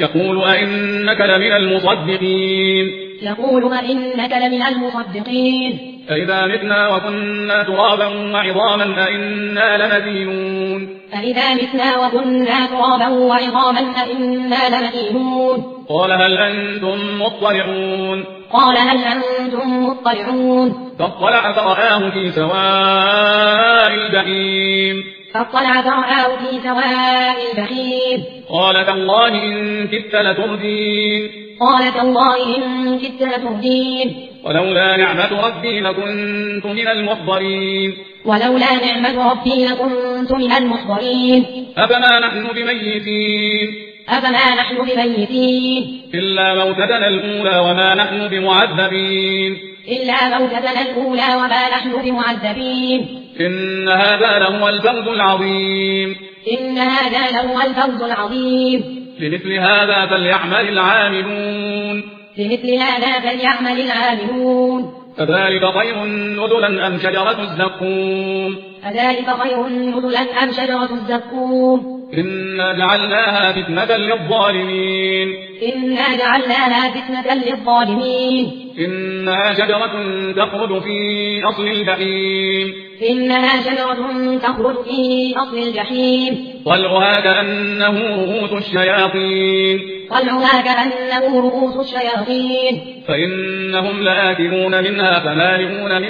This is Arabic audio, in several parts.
يقول أئنك لمن المصدقين أئذا متنا وكنا ترابا وعظاما أئنا لمدينون قال هل أنتم مطلعون فاطلع فرآه في سواء الجحيم قال تالله إن كدت لتردين ولولا نعمة ربي لكنت من المحضرين أفما نحن بميتين إلا موتتنا الأولى وما نحن بمعذبين إن هذا لهو الفوز العظيم لمثل هذا فليعمل العاملون أذلك خير نزلا أم شجرة الزقوم إنا جعلناها فتنة للظالمين إنها شجرة تخرج في أصل الجحيم طلعها كأنه رؤوس الشياطين فإنهم لآكلون منها فمالئون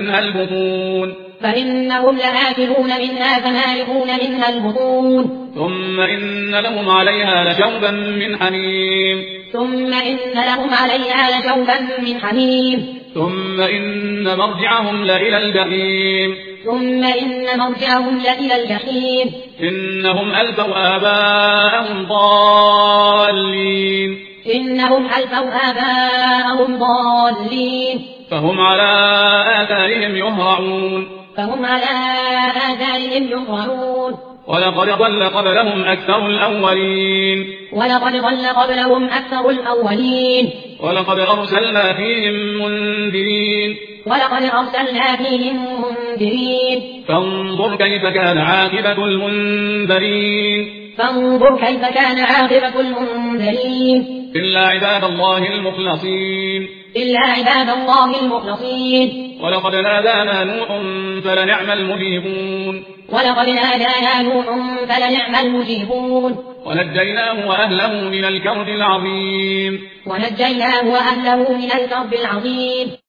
منها البطون ثم إن لهم عليها لشوبا من حميم ثم إن مرجعهم لإلى الجحيم إنهم ألفوا آباءهم ضالين فهم على آثارهم يهرعون ولقد ضل قبلهم أكثر الأولين ولقد أرسلنا فيهم منذرين فانظر كيف كان عاقبة المنذرين إلا عباد الله المخلصين ولقد نادانا نوح فلنعم المجيبون ونجيناه وأهله من الكرب العظيم